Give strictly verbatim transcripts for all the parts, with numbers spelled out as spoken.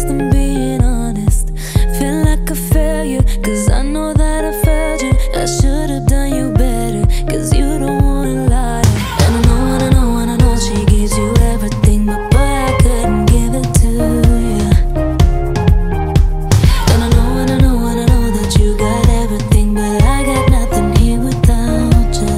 I'm being honest. Feel like a failure, cause I know that I failed you. I should've done you better, cause you don't wanna lie. And I know, and I know, and I know she gives you everything, but boy, I couldn't give it to you. And I know, and I know, and I know that you got everything, but I got nothing here without you.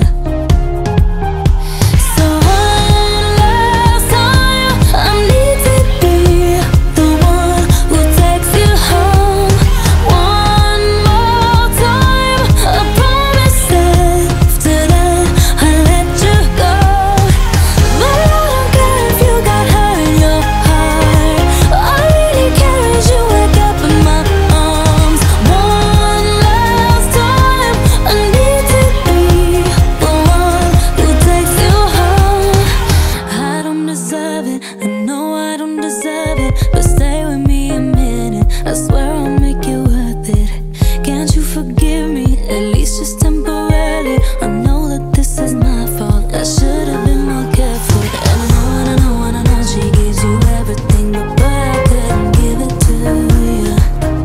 So one last time, I need to be the one who takes you home. One more time, I promise after that I'll let you go. But I don't care if you got hurt in your heart. All I really care is you wake up in my arms. One last time, I need to be the one who takes you home. I don't deserve it, I know I don't deserve it, but stay with me a minute, I swear I'll make it worth it. Can't you forgive me, at least just temporarily? I know that this is my fault, I should've been more careful. And I know, and I know, and I know she gives you everything, but boy, I couldn't give it to you.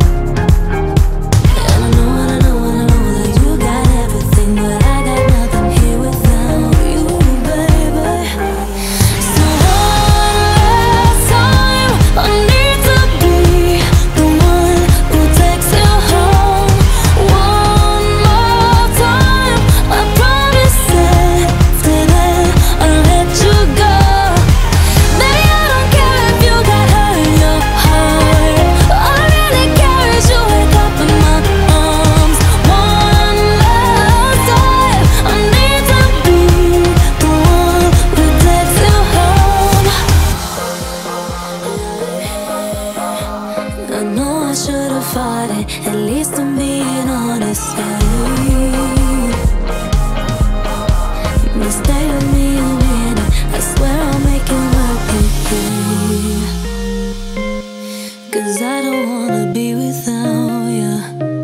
And I know, and I know, and I know that you got everything, but I got nothing here without you, baby. So one last time, I need to be the one who takes you home. One more time, I promise after that I'll let you go. Baby, I don't care if you got hurt in your heart. All I really care is you wake up in my arms. One last time, I need to be the one who takes you home. I know I should've fought it, at least I'm being honest. Yeah. But stay with me a minute, I swear I'll make it work with you. Cause I don't wanna be without you.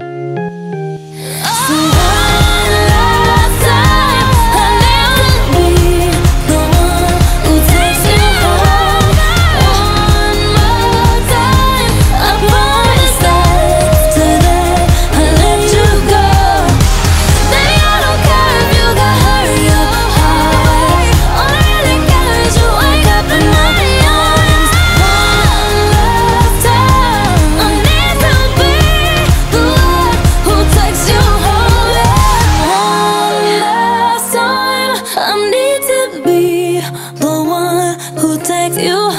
So one last time, I need to be the one who takes you home. One more time, I promise after that I'll let you go. Baby, I don't care if you got hurt in your heart. All I really care is you wake up in my arms. One last time, I need to be the one who takes you home. One last time, I need to be the one who takes you home.